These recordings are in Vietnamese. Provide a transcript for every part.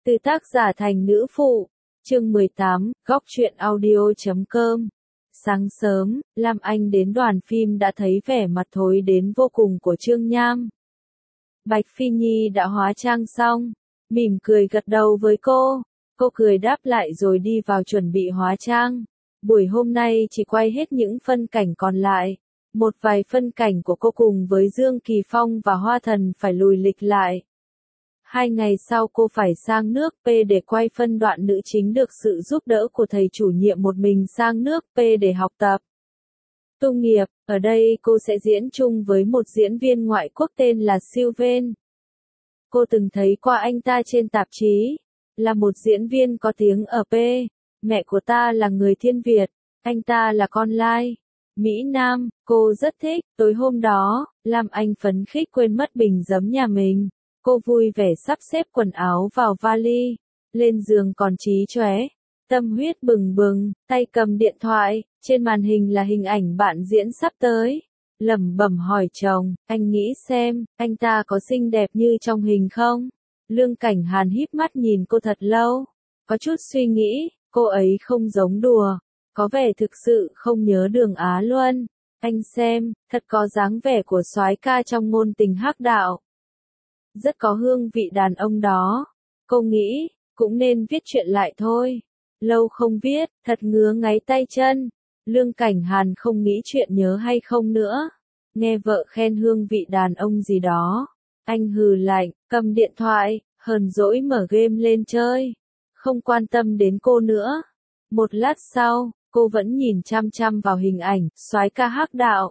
Từ tác giả thành nữ phụ. Chương 18, góc truyện audio.com. Sáng sớm, Lam Anh đến đoàn phim đã thấy vẻ mặt thối đến vô cùng của Trương Nham. Bạch Phi Nhi đã hóa trang xong, mỉm cười gật đầu với cô. Cô cười đáp lại rồi đi vào chuẩn bị hóa trang. Buổi hôm nay chỉ quay hết những phân cảnh còn lại. Một vài phân cảnh của cô cùng với Dương Kỳ Phong và Hoa Thần phải lùi lịch lại. 2 ngày sau cô phải sang nước P để quay phân đoạn nữ chính được sự giúp đỡ của thầy chủ nhiệm một mình sang nước P để học tập. Tu nghiệp, ở đây cô sẽ diễn chung với một diễn viên ngoại quốc tên là Sylvain. Cô từng thấy qua anh ta trên tạp chí, là một diễn viên có tiếng ở P. Mẹ của ta là người Thiên Việt, anh ta là con Lai, Mỹ Nam, cô rất thích. Tối hôm đó, Lam Anh phấn khích quên mất bình giấm nhà mình. Cô vui vẻ sắp xếp quần áo vào vali, lên giường còn trí chóe, tâm huyết bừng bừng, tay cầm điện thoại, trên màn hình là hình ảnh bạn diễn sắp tới. Lẩm bẩm hỏi chồng, anh nghĩ xem, anh ta có xinh đẹp như trong hình không? Lương Cảnh Hàn híp mắt nhìn cô thật lâu, có chút suy nghĩ, cô ấy không giống đùa, có vẻ thực sự không nhớ Đường Á Luân. Anh xem, thật có dáng vẻ của soái ca trong ngôn tình hắc đạo. Rất có hương vị đàn ông đó. Cô nghĩ, cũng nên viết chuyện lại thôi. Lâu không viết, thật ngứa ngáy tay chân. Lương Cảnh Hàn không nghĩ chuyện nhớ hay không nữa. Nghe vợ khen hương vị đàn ông gì đó. Anh hừ lạnh, cầm điện thoại, hờn dỗi mở game lên chơi. Không quan tâm đến cô nữa. Một lát sau, cô vẫn nhìn chăm chăm vào hình ảnh, soái ca hắc đạo.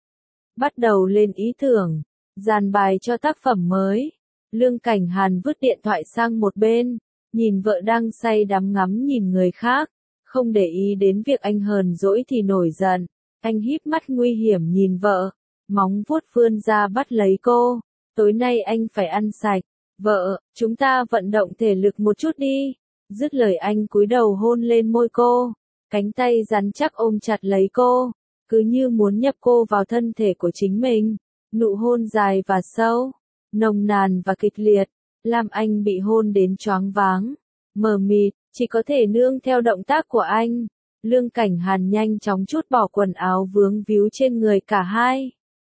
Bắt đầu lên ý tưởng. Dàn bài cho tác phẩm mới. Lương Cảnh Hàn vứt điện thoại sang một bên, nhìn vợ đang say đắm ngắm nhìn người khác, không để ý đến việc anh hờn dỗi thì nổi giận. Anh híp mắt nguy hiểm nhìn vợ, móng vuốt vươn ra bắt lấy cô. Tối nay anh phải ăn sạch. Vợ, chúng ta vận động thể lực một chút đi. Dứt lời anh cúi đầu hôn lên môi cô, cánh tay rắn chắc ôm chặt lấy cô, cứ như muốn nhập cô vào thân thể của chính mình. Nụ hôn dài và sâu, nồng nàn và kịch liệt, Lam Anh bị hôn đến choáng váng, mờ mịt, chỉ có thể nương theo động tác của anh. Lương Cảnh Hàn nhanh chóng trút bỏ quần áo vướng víu trên người cả hai.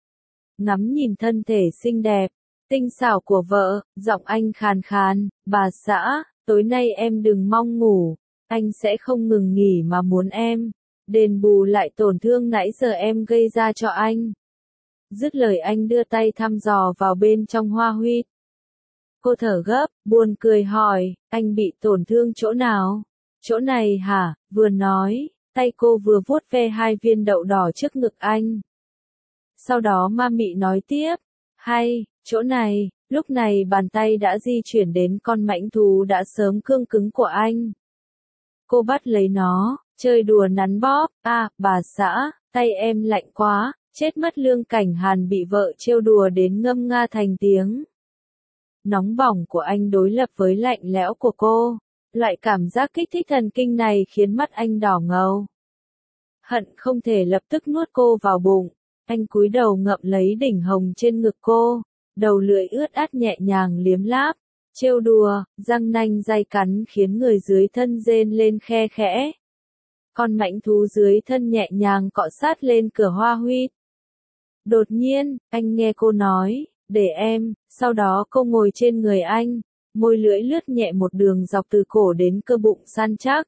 Ngắm nhìn thân thể xinh đẹp, tinh xảo của vợ, giọng anh khàn khàn, bà xã, tối nay em đừng mong ngủ, anh sẽ không ngừng nghỉ mà muốn em đền bù lại tổn thương nãy giờ em gây ra cho anh. Dứt lời anh đưa tay thăm dò vào bên trong hoa huyết. Cô thở gấp, buồn cười hỏi, anh bị tổn thương chỗ nào? Chỗ này hả? Vừa nói, tay cô vừa vuốt ve 2 viên đậu đỏ trước ngực anh. Sau đó ma mị nói tiếp, hay, chỗ này. Lúc này bàn tay đã di chuyển đến con mãnh thú đã sớm cương cứng của anh. Cô bắt lấy nó, chơi đùa nắn bóp, bà xã, tay em lạnh quá. Chết mất. Lương Cảnh Hàn bị vợ trêu đùa đến ngâm nga thành tiếng. Nóng bỏng của anh đối lập với lạnh lẽo của cô. Loại cảm giác kích thích thần kinh này khiến mắt anh đỏ ngầu. Hận không thể lập tức nuốt cô vào bụng. Anh cúi đầu ngậm lấy đỉnh hồng trên ngực cô. Đầu lưỡi ướt át nhẹ nhàng liếm láp. Trêu đùa, răng nanh day cắn khiến người dưới thân rên lên khe khẽ. Con mãnh thú dưới thân nhẹ nhàng cọ sát lên cửa hoa huyết. Đột nhiên, anh nghe cô nói, để em, sau đó cô ngồi trên người anh, môi lưỡi lướt nhẹ một đường dọc từ cổ đến cơ bụng săn chắc.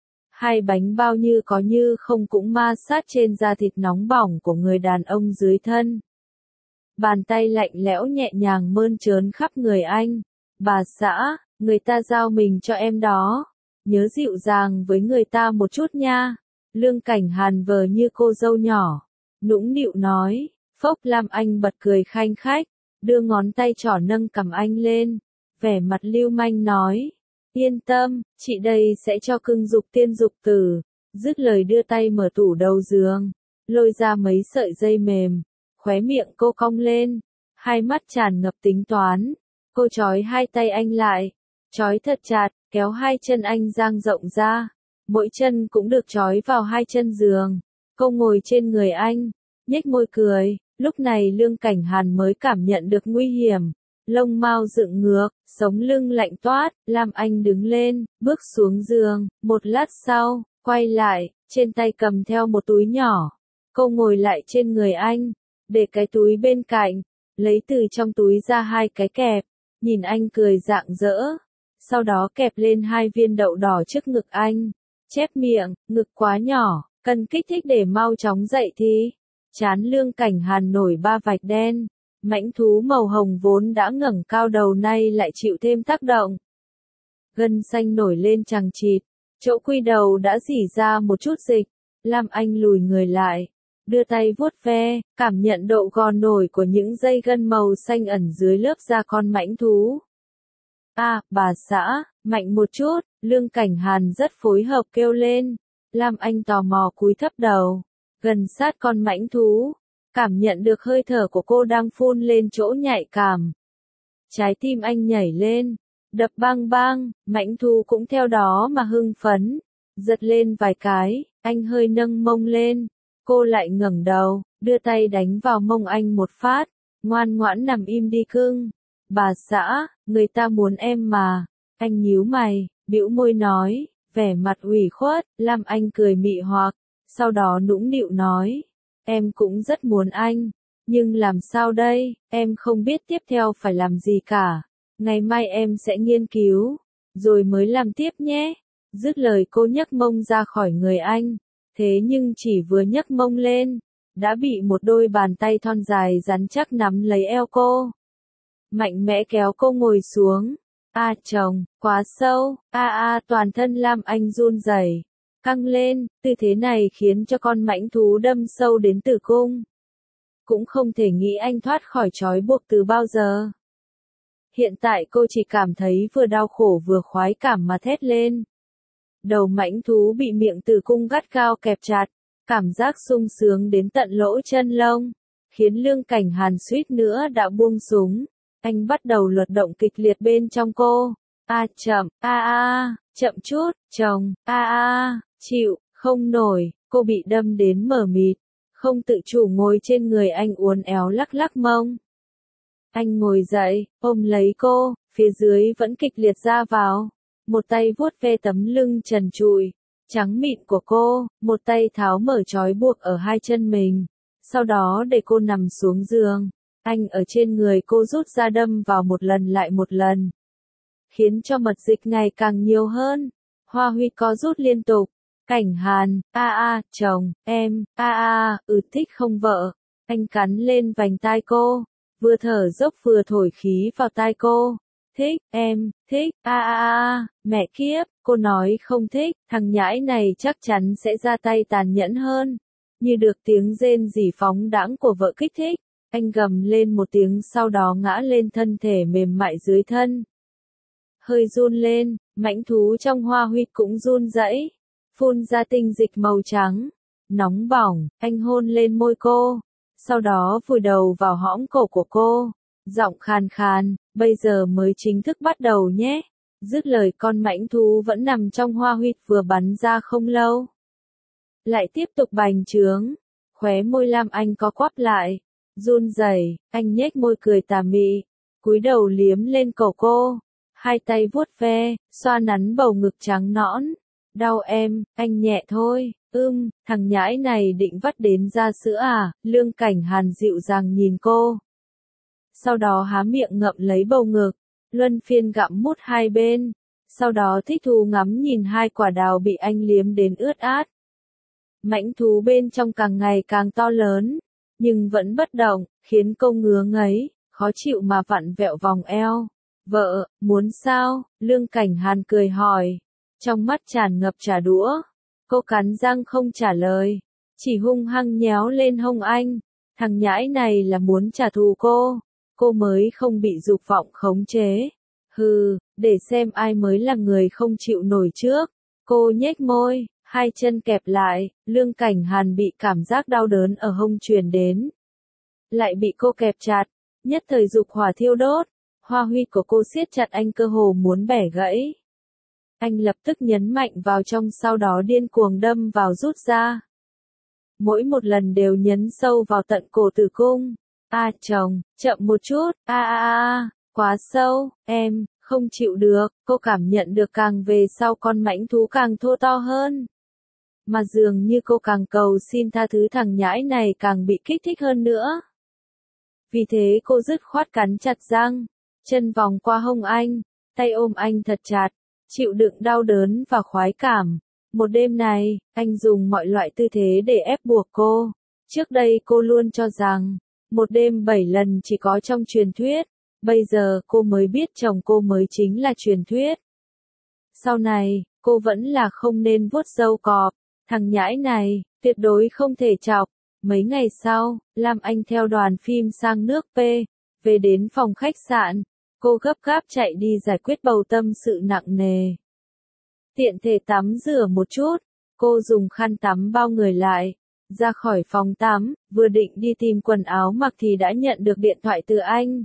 2 bánh bao như có như không cũng ma sát trên da thịt nóng bỏng của người đàn ông dưới thân. Bàn tay lạnh lẽo nhẹ nhàng mơn trớn khắp người anh. Bà xã, người ta giao mình cho em đó. Nhớ dịu dàng với người ta một chút nha. Lương Cảnh Hàn vờ như cô dâu nhỏ. Nũng nịu nói. Phốc. Lam Anh bật cười khanh khách, đưa ngón tay trỏ nâng cằm anh lên, vẻ mặt lưu manh nói, yên tâm, chị đây sẽ cho cưng dục tiên dục tử. Dứt lời đưa tay mở tủ đầu giường, lôi ra mấy sợi dây mềm, khóe miệng cô cong lên, hai mắt tràn ngập tính toán. Cô trói 2 tay anh lại, trói thật chặt, kéo 2 chân anh dang rộng ra, mỗi chân cũng được trói vào 2 chân giường. Cô ngồi trên người anh, nhếch môi cười. Lúc này Lương Cảnh Hàn mới cảm nhận được nguy hiểm. lông mao dựng ngược, sống lưng lạnh toát, Lam Anh đứng lên, bước xuống giường, một lát sau, quay lại, trên tay cầm theo một túi nhỏ. Cô ngồi lại trên người anh, để cái túi bên cạnh, lấy từ trong túi ra 2 cái kẹp, nhìn anh cười rạng rỡ. Sau đó kẹp lên 2 viên đậu đỏ trước ngực anh, chép miệng, ngực quá nhỏ, cần kích thích để mau chóng dậy thì. Trán Lương Cảnh Hàn nổi 3 vạch đen, mãnh thú màu hồng vốn đã ngẩng cao đầu nay lại chịu thêm tác động. Gân xanh nổi lên chằng chịt, chỗ quy đầu đã rỉ ra một chút dịch, Lam Anh lùi người lại, đưa tay vuốt ve, cảm nhận độ gòn nổi của những dây gân màu xanh ẩn dưới lớp da con mãnh thú. Bà xã, mạnh một chút, Lương Cảnh Hàn rất phối hợp kêu lên. Lam Anh tò mò cúi thấp đầu, gần sát con mãnh thú, cảm nhận được hơi thở của cô đang phun lên chỗ nhạy cảm. Trái tim anh nhảy lên, đập bang bang, mãnh thú cũng theo đó mà hưng phấn, giật lên vài cái, anh hơi nâng mông lên, cô lại ngẩng đầu, đưa tay đánh vào mông anh một phát, ngoan ngoãn nằm im đi cưng. Bà xã, người ta muốn em mà. Anh nhíu mày, bĩu môi nói, vẻ mặt ủy khuất. Lam Anh cười mị hoặc, sau đó nũng nịu nói, em cũng rất muốn anh, nhưng làm sao đây, em không biết tiếp theo phải làm gì cả. Ngày mai em sẽ nghiên cứu, rồi mới làm tiếp nhé. Dứt lời cô nhấc mông ra khỏi người anh, thế nhưng chỉ vừa nhấc mông lên, đã bị một đôi bàn tay thon dài rắn chắc nắm lấy eo cô. Mạnh mẽ kéo cô ngồi xuống. Chồng, quá sâu. Toàn thân Lam Anh run rẩy, căng lên, tư thế này khiến cho con mãnh thú đâm sâu đến tử cung. Cũng không thể nghĩ anh thoát khỏi trói buộc từ bao giờ. Hiện tại cô chỉ cảm thấy vừa đau khổ vừa khoái cảm mà thét lên. Đầu mãnh thú bị miệng tử cung gắt gao kẹp chặt, cảm giác sung sướng đến tận lỗ chân lông, khiến Lương Cảnh Hàn suýt nữa đã buông súng. Anh bắt đầu luật động kịch liệt bên trong cô. Chậm, chậm chút, chồng, chịu, không nổi, cô bị đâm đến mờ mịt, không tự chủ ngồi trên người anh uốn éo lắc lắc mông. Anh ngồi dậy, ôm lấy cô, phía dưới vẫn kịch liệt ra vào, một tay vuốt ve tấm lưng trần trụi, trắng mịn của cô, một tay tháo mở trói buộc ở 2 chân mình, sau đó để cô nằm xuống giường. Anh ở trên người cô rút ra đâm vào một lần lại một lần, khiến cho mật dịch ngày càng nhiều hơn. Hoa Huy co rút liên tục. Cảnh Hàn, chồng, em, thích không vợ. Anh cắn lên vành tai cô, vừa thở dốc vừa thổi khí vào tai cô. Thích, em, thích, mẹ kiếp, cô nói không thích, thằng nhãi này chắc chắn sẽ ra tay tàn nhẫn hơn. Như được tiếng rên rỉ phóng đãng của vợ kích thích. Anh gầm lên một tiếng sau đó ngã lên thân thể mềm mại dưới thân. Hơi run lên, mãnh thú trong Hoa Huy cũng run rẩy, phun ra tinh dịch màu trắng. Nóng bỏng, anh hôn lên môi cô, sau đó vùi đầu vào hõm cổ của cô. Giọng khàn khàn, bây giờ mới chính thức bắt đầu nhé. Dứt lời con mãnh thú vẫn nằm trong Hoa Huy vừa bắn ra không lâu. Lại tiếp tục bành trướng, khóe môi Lam Anh có quắp lại. Run rẩy, anh nhếch môi cười tà mị, cúi đầu liếm lên cổ cô, 2 tay vuốt ve, xoa nắn bầu ngực trắng nõn. Đau em, anh nhẹ thôi. Thằng nhãi này định vắt đến ra sữa à? Lương Cảnh Hàn dịu dàng nhìn cô. Sau đó há miệng ngậm lấy bầu ngực, luân phiên gặm mút 2 bên, sau đó thích thú ngắm nhìn 2 quả đào bị anh liếm đến ướt át. Mãnh thú bên trong càng ngày càng to lớn, nhưng vẫn bất động, khiến cô ngứa ngáy, khó chịu mà vặn vẹo vòng eo. Vợ, muốn sao? Lương Cảnh Hàn cười hỏi, trong mắt tràn ngập trả đũa. Cô cắn răng không trả lời, chỉ hung hăng nhéo lên hông anh. Thằng nhãi này là muốn trả thù cô mới không bị dục vọng khống chế. Để xem ai mới là người không chịu nổi trước. Cô nhếch môi, 2 chân kẹp lại, Lương Cảnh Hàn bị cảm giác đau đớn ở hông truyền đến. Lại bị cô kẹp chặt, nhất thời dục hỏa thiêu đốt, Hoa Huy của cô siết chặt anh cơ hồ muốn bẻ gãy. Anh lập tức nhấn mạnh vào trong sau đó điên cuồng đâm vào rút ra. Mỗi một lần đều nhấn sâu vào tận cổ tử cung. Chồng, chậm một chút, Quá sâu, em, không chịu được, cô cảm nhận được càng về sau con mãnh thú càng thô to hơn. Mà dường như cô càng cầu xin tha thứ thằng nhãi này càng bị kích thích hơn nữa. Vì thế cô dứt khoát cắn chặt răng, chân vòng qua hông anh, tay ôm anh thật chặt, chịu đựng đau đớn và khoái cảm. Một đêm này, anh dùng mọi loại tư thế để ép buộc cô. Trước đây cô luôn cho rằng, một đêm 7 lần chỉ có trong truyền thuyết. Bây giờ cô mới biết chồng cô mới chính là truyền thuyết. Sau này, cô vẫn là không nên vuốt râu cọp. Thằng nhãi này, tuyệt đối không thể chọc. Mấy ngày sau, Lam Anh theo đoàn phim sang nước P. Về đến phòng khách sạn, cô gấp gáp chạy đi giải quyết bầu tâm sự nặng nề. Tiện thể tắm rửa một chút, cô dùng khăn tắm bao người lại. Ra khỏi phòng tắm, vừa định đi tìm quần áo mặc thì đã nhận được điện thoại từ anh.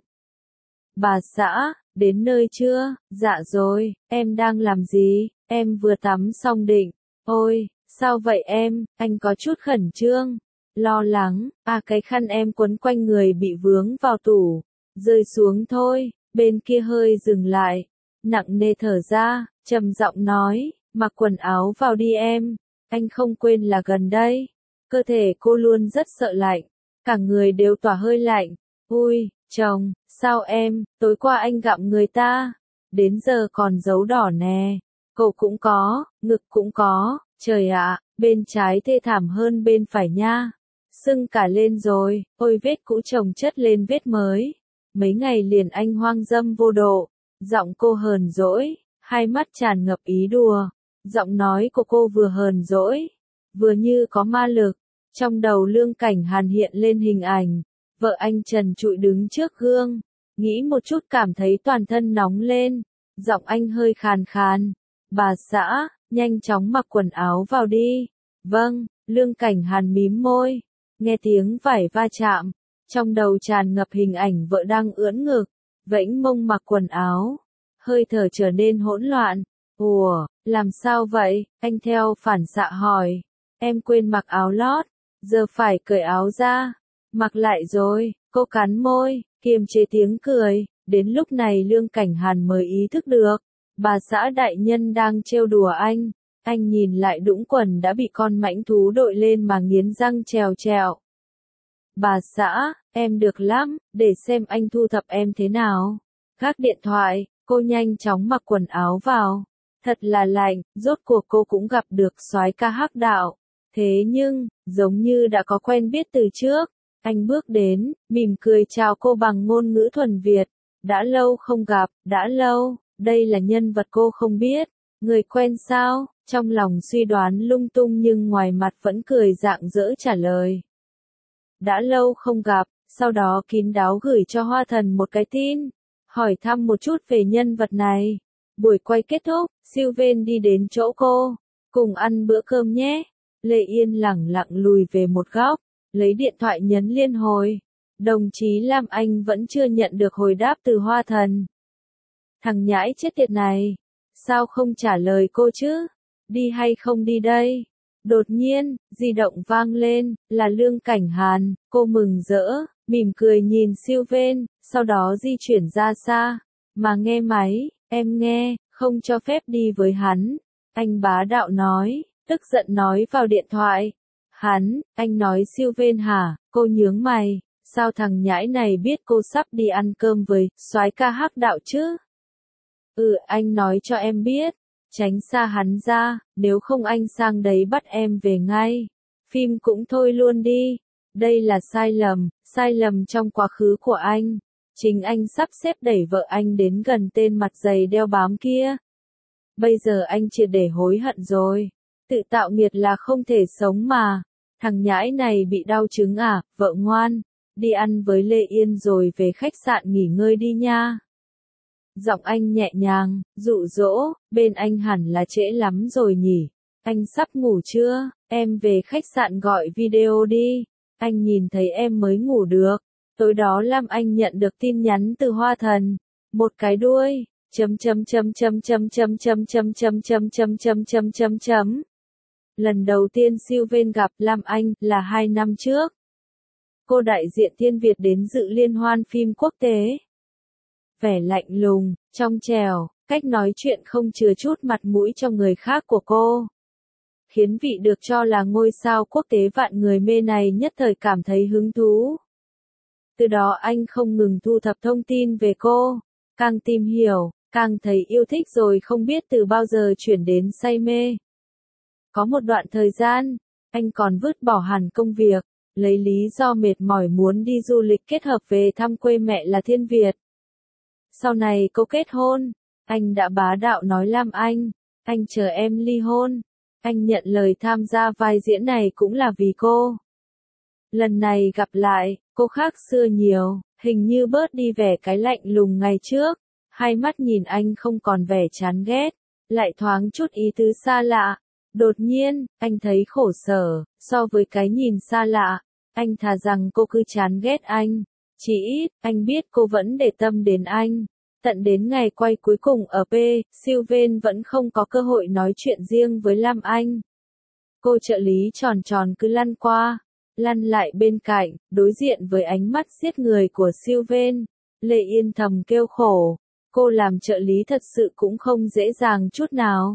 Bà xã, đến nơi chưa? Dạ rồi, em đang làm gì? Em vừa tắm xong định. Ôi, sao vậy em? Anh có chút khẩn trương. Lo lắng, cái khăn em quấn quanh người bị vướng vào tủ. Rơi xuống thôi, bên kia hơi dừng lại. Nặng nề thở ra, trầm giọng nói, mặc quần áo vào đi em. Anh không quên là gần đây. Cơ thể cô luôn rất sợ lạnh. Cả người đều tỏa hơi lạnh. Ui, chồng, sao em, tối qua anh gặm người ta. Đến giờ còn dấu đỏ nè. Cổ cũng có, ngực cũng có. Trời ạ, bên trái thê thảm hơn bên phải nha. Sưng cả lên rồi, ôi vết cũ chồng chất lên vết mới. Mấy ngày liền anh hoang dâm vô độ. Giọng cô hờn dỗi, hai mắt tràn ngập ý đùa. Giọng nói của cô vừa hờn dỗi, vừa như có ma lực. Trong đầu Lương Cảnh Hàn hiện lên hình ảnh. Vợ anh trần trụi đứng trước gương. Nghĩ một chút cảm thấy toàn thân nóng lên. Giọng anh hơi khàn khàn. Bà xã, nhanh chóng mặc quần áo vào đi. Vâng, Lương Cảnh Hàn mím môi. Nghe tiếng vải va chạm. Trong đầu tràn ngập hình ảnh vợ đang ưỡn ngực. Vẫy mông mặc quần áo. Hơi thở trở nên hỗn loạn. Ủa, làm sao vậy? Anh theo phản xạ hỏi. Em quên mặc áo lót. Giờ phải cởi áo ra. Mặc lại rồi, cô cắn môi, kiềm chế tiếng cười. Đến lúc này Lương Cảnh Hàn mới ý thức được. Bà xã đại nhân đang trêu đùa anh. Anh nhìn lại đũng quần đã bị con mãnh thú đội lên mà nghiến răng trèo trèo. Bà xã, em được lắm, để xem anh thu thập em thế nào. Gác điện thoại, cô nhanh chóng mặc quần áo vào. Thật là lạnh, rốt cuộc cô cũng gặp được soái ca Hắc Đạo. Thế nhưng, giống như đã có quen biết từ trước. Anh bước đến, mỉm cười chào cô bằng ngôn ngữ thuần Việt. Đã lâu không gặp, đã lâu, đây là nhân vật cô không biết. Người quen sao? Trong lòng suy đoán lung tung nhưng ngoài mặt vẫn cười rạng rỡ trả lời. Đã lâu không gặp, sau đó kín đáo gửi cho Hoa Thần một cái tin. Hỏi thăm một chút về nhân vật này. Buổi quay kết thúc, Sylvain đi đến chỗ cô. Cùng ăn bữa cơm nhé. Lê Yên lẳng lặng lùi về một góc. Lấy điện thoại nhấn liên hồi. Đồng chí Lam Anh vẫn chưa nhận được hồi đáp từ Hoa Thần. Thằng nhãi chết tiệt này. Sao không trả lời cô chứ? Đi hay không đi đây? Đột nhiên, di động vang lên, là Lương Cảnh Hàn. Cô mừng rỡ, mỉm cười nhìn Sylvain, sau đó di chuyển ra xa. Mà nghe máy, em nghe, không cho phép đi với hắn. Anh bá đạo nói, tức giận nói vào điện thoại. Hắn, anh nói Sylvain hả? Cô nhướng mày, sao thằng nhãi này biết cô sắp đi ăn cơm với soái ca Hắc Đạo chứ? Anh nói cho em biết, tránh xa hắn ra, nếu không anh sang đấy bắt em về ngay. Phim cũng thôi luôn đi. Đây là sai lầm trong quá khứ của anh. Chính anh sắp xếp đẩy vợ anh đến gần tên mặt dày đeo bám kia. Bây giờ anh triệt để hối hận rồi. Tự tạo nghiệt là không thể sống mà. Thằng nhãi này bị đau chứng à, vợ ngoan. Đi ăn với Lê Yên rồi về khách sạn nghỉ ngơi đi nha. Giọng anh nhẹ nhàng, dụ dỗ, bên anh hẳn là trễ lắm rồi nhỉ. Anh sắp ngủ chưa? Em về khách sạn gọi video đi. Anh nhìn thấy em mới ngủ được. Tối đó Lam Anh nhận được tin nhắn từ Hoa Thần. Một cái đuôi. Lần đầu tiên Sylvain gặp Lam Anh là 2 năm trước. Cô đại diện Thiên Việt đến dự liên hoan phim quốc tế. vẻ lạnh lùng, trong trẻo, cách nói chuyện không chừa chút mặt mũi cho người khác của cô. Khiến vị được cho là ngôi sao quốc tế vạn người mê này nhất thời cảm thấy hứng thú. Từ đó anh không ngừng thu thập thông tin về cô, càng tìm hiểu, càng thấy yêu thích rồi không biết từ bao giờ chuyển đến say mê. Có một đoạn thời gian, anh còn vứt bỏ hẳn công việc, lấy lý do mệt mỏi muốn đi du lịch kết hợp về thăm quê mẹ là Thiên Việt. Sau này cô kết hôn, anh đã bá đạo nói Lam anh chờ em ly hôn. Anh nhận lời tham gia vai diễn này cũng là vì cô. Lần này gặp lại, cô khác xưa nhiều, hình như bớt đi vẻ cái lạnh lùng ngày trước, hai mắt nhìn anh không còn vẻ chán ghét, lại thoáng chút ý tứ xa lạ. Đột nhiên, anh thấy khổ sở, so với cái nhìn xa lạ, anh thà rằng cô cứ chán ghét anh, chỉ ít, anh biết cô vẫn để tâm đến anh. Tận đến ngày quay cuối cùng ở P, Sylvain vẫn không có cơ hội nói chuyện riêng với Lam Anh. Cô trợ lý tròn tròn cứ lăn qua, lăn lại bên cạnh, đối diện với ánh mắt giết người của Sylvain. Lệ Yên thầm kêu khổ, cô làm trợ lý thật sự cũng không dễ dàng chút nào.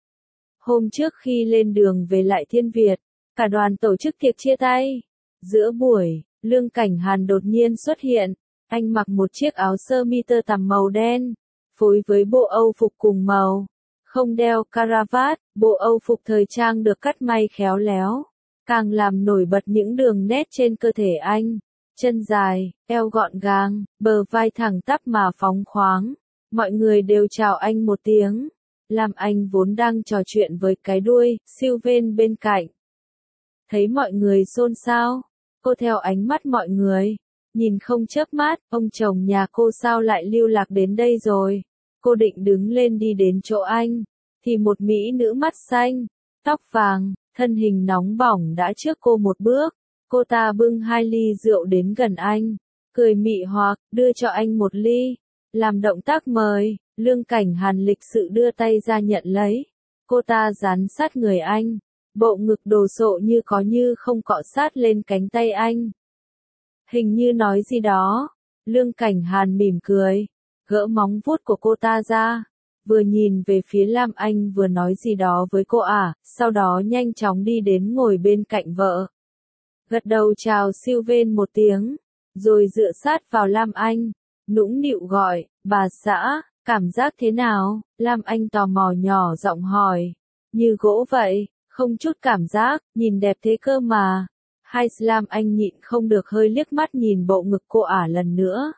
Hôm trước khi lên đường về lại Thiên Việt, cả đoàn tổ chức tiệc chia tay. Giữa buổi, Lương Cảnh Hàn đột nhiên xuất hiện. Anh mặc một chiếc áo sơ mi tơ tằm màu đen, phối với bộ Âu phục cùng màu, không đeo caravat, bộ Âu phục thời trang được cắt may khéo léo, càng làm nổi bật những đường nét trên cơ thể anh. Chân dài, eo gọn gàng, bờ vai thẳng tắp mà phóng khoáng. Mọi người đều chào anh một tiếng. Lam Anh vốn đang trò chuyện với cái đuôi, Sylvain bên cạnh. Thấy mọi người xôn xao, cô theo ánh mắt mọi người. Nhìn không chớp mắt, ông chồng nhà cô sao lại lưu lạc đến đây rồi. Cô định đứng lên đi đến chỗ anh, thì một mỹ nữ mắt xanh, tóc vàng, thân hình nóng bỏng đã trước cô một bước. Cô ta bưng 2 ly rượu đến gần anh, cười mị hoặc, đưa cho anh 1 ly. Làm động tác mời, Lương Cảnh Hàn lịch sự đưa tay ra nhận lấy. Cô ta dán sát người anh, bộ ngực đồ sộ như có như không cọ sát lên cánh tay anh. Hình như nói gì đó, Lương Cảnh Hàn mỉm cười, gỡ móng vuốt của cô ta ra, vừa nhìn về phía Lam Anh vừa nói gì đó với cô sau đó nhanh chóng đi đến ngồi bên cạnh vợ. Gật đầu chào Sylvain một tiếng, rồi dựa sát vào Lam Anh, nũng nịu gọi, bà xã, cảm giác thế nào? Lam Anh tò mò nhỏ giọng hỏi, như gỗ vậy, không chút cảm giác, nhìn đẹp thế cơ mà. Hai Lam Anh nhịn không được hơi liếc mắt nhìn bộ ngực cô lần nữa.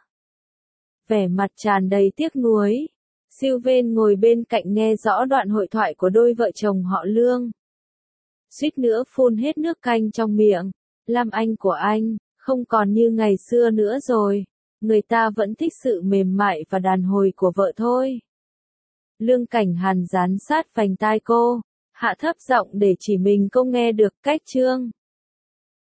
Vẻ mặt tràn đầy tiếc nuối. Sylvain ngồi bên cạnh nghe rõ đoạn hội thoại của đôi vợ chồng họ Lương. Suýt nữa phun hết nước canh trong miệng. Lam Anh của anh, không còn như ngày xưa nữa rồi. Người ta vẫn thích sự mềm mại và đàn hồi của vợ thôi. Lương Cảnh Hàn dán sát vành tai cô, hạ thấp giọng để chỉ mình cô nghe được. Cách chương